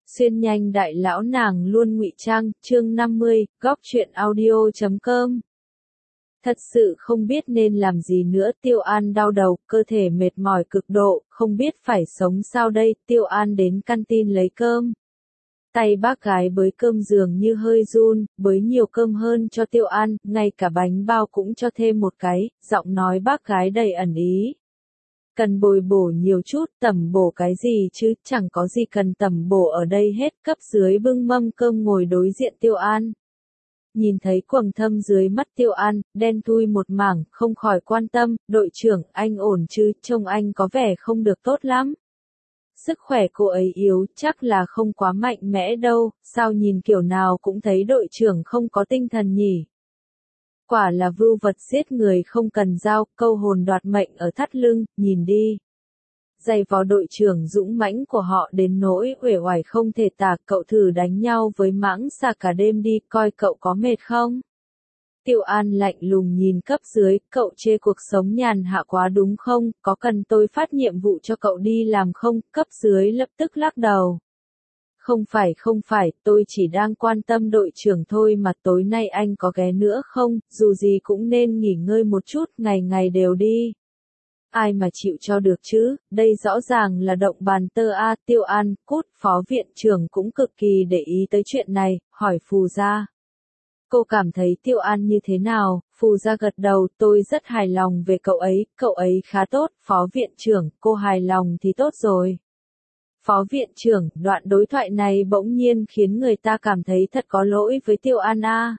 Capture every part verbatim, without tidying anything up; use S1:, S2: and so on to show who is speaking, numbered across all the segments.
S1: Xuyên nhanh đại lão nàng luôn ngụy trang, chương năm mươi, góc truyện audio chấm com. Thật sự không biết nên làm gì nữa, Tiêu An đau đầu, cơ thể mệt mỏi cực độ, không biết phải sống sao đây, Tiêu An đến canteen lấy cơm. Tay bác gái bới cơm dường như hơi run, bới nhiều cơm hơn cho Tiêu An, ngay cả bánh bao cũng cho thêm một cái, giọng nói bác gái đầy ẩn ý. Cần bồi bổ nhiều chút, tẩm bổ cái gì chứ, chẳng có gì cần tẩm bổ ở đây hết, cấp dưới bưng mâm cơm ngồi đối diện Tiêu An. Nhìn thấy quầng thâm dưới mắt Tiêu An, đen thui một mảng, không khỏi quan tâm, đội trưởng, anh ổn chứ, trông anh có vẻ không được tốt lắm. Sức khỏe cô ấy yếu, chắc là không quá mạnh mẽ đâu, sao nhìn kiểu nào cũng thấy đội trưởng không có tinh thần nhỉ. Quả là vưu vật giết người không cần dao, câu hồn đoạt mệnh ở thắt lưng, nhìn đi. Giày vò đội trưởng dũng mãnh của họ đến nỗi uể oải không thể tả, cậu thử đánh nhau với mãng xà cả đêm đi, coi cậu có mệt không? Tiêu An lạnh lùng nhìn cấp dưới, cậu chê cuộc sống nhàn hạ quá đúng không, có cần tôi phát nhiệm vụ cho cậu đi làm không? Cấp dưới lập tức lắc đầu. Không phải không phải, tôi chỉ đang quan tâm đội trưởng thôi mà, tối nay anh có ghé nữa không, dù gì cũng nên nghỉ ngơi một chút, ngày ngày đều đi. Ai mà chịu cho được chứ, đây rõ ràng là động bàn tơ a. Tiêu An, cút, phó viện trưởng cũng cực kỳ để ý tới chuyện này, hỏi Phù Gia. Cô cảm thấy Tiêu An như thế nào? Phù Gia gật đầu, tôi rất hài lòng về cậu ấy, cậu ấy khá tốt, phó viện trưởng, cô hài lòng thì tốt rồi. Phó viện trưởng, đoạn đối thoại này bỗng nhiên khiến người ta cảm thấy thật có lỗi với Tiêu An a.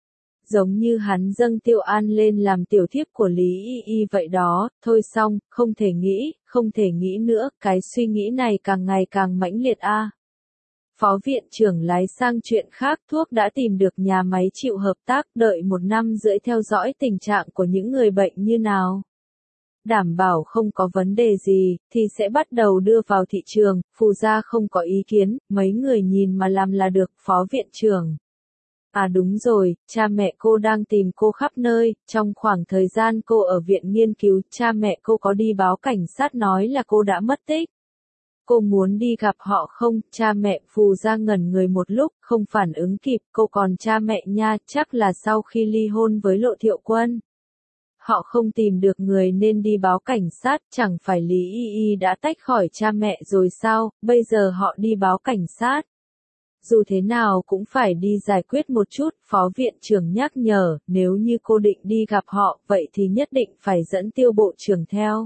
S1: Giống như hắn dâng Tiêu An lên làm tiểu thiếp của Lý Y Y vậy đó, thôi xong, không thể nghĩ, không thể nghĩ nữa, cái suy nghĩ này càng ngày càng mãnh liệt a. Phó viện trưởng lái sang chuyện khác, thuốc đã tìm được nhà máy chịu hợp tác, đợi một năm rưỡi theo dõi tình trạng của những người bệnh như nào. Đảm bảo không có vấn đề gì, thì sẽ bắt đầu đưa vào thị trường, Phù Gia không có ý kiến, mấy người nhìn mà làm là được, phó viện trưởng. À đúng rồi, cha mẹ cô đang tìm cô khắp nơi, trong khoảng thời gian cô ở viện nghiên cứu, cha mẹ cô có đi báo cảnh sát nói là cô đã mất tích. Cô muốn đi gặp họ không? Cha mẹ Phù Gia ngẩn người một lúc, không phản ứng kịp, cô còn cha mẹ nha, chắc là sau khi ly hôn với Lộ Thiệu Quân. Họ không tìm được người nên đi báo cảnh sát, chẳng phải Lý Y Y đã tách khỏi cha mẹ rồi sao, bây giờ họ đi báo cảnh sát. Dù thế nào cũng phải đi giải quyết một chút, phó viện trưởng nhắc nhở, nếu như cô định đi gặp họ, vậy thì nhất định phải dẫn Tiêu bộ trưởng theo.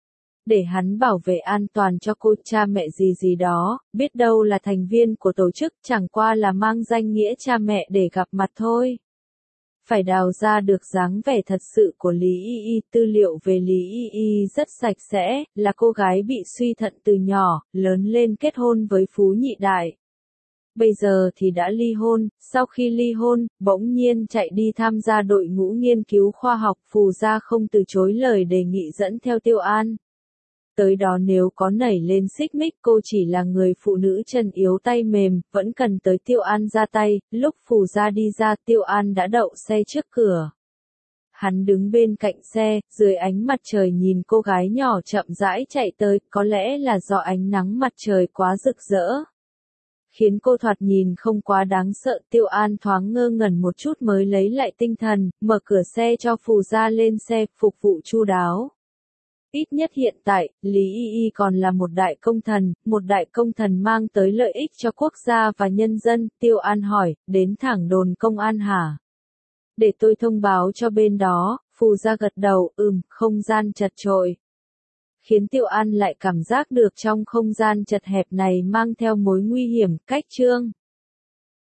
S1: Để hắn bảo vệ an toàn cho cô, cha mẹ gì gì đó, biết đâu là thành viên của tổ chức, chẳng qua là mang danh nghĩa cha mẹ để gặp mặt thôi. Phải đào ra được dáng vẻ thật sự của Lý Y Y, tư liệu về Lý Y Y rất sạch sẽ, là cô gái bị suy thận từ nhỏ, lớn lên kết hôn với Phú Nhị Đại. Bây giờ thì đã ly hôn, sau khi ly hôn, bỗng nhiên chạy đi tham gia đội ngũ nghiên cứu khoa học, Phù Gia không từ chối lời đề nghị dẫn theo Tiêu An. Tới đó nếu có nảy lên xích mích, cô chỉ là người phụ nữ chân yếu tay mềm, vẫn cần tới Tiêu An ra tay. Lúc Phù Gia đi ra, Tiêu An đã đậu xe trước cửa. Hắn đứng bên cạnh xe, dưới ánh mặt trời nhìn cô gái nhỏ chậm rãi chạy tới, có lẽ là do ánh nắng mặt trời quá rực rỡ. Khiến cô thoạt nhìn không quá đáng sợ, Tiêu An thoáng ngơ ngẩn một chút mới lấy lại tinh thần, mở cửa xe cho Phù Gia lên xe, phục vụ chu đáo. Ít nhất hiện tại, Lý Y Y còn là một đại công thần, một đại công thần mang tới lợi ích cho quốc gia và nhân dân. Tiêu An hỏi, đến thẳng đồn công an hả? Để tôi thông báo cho bên đó. Phù Gia gật đầu, ừm, không gian chật chội. Khiến Tiêu An lại cảm giác được trong không gian chật hẹp này mang theo mối nguy hiểm, cách chương.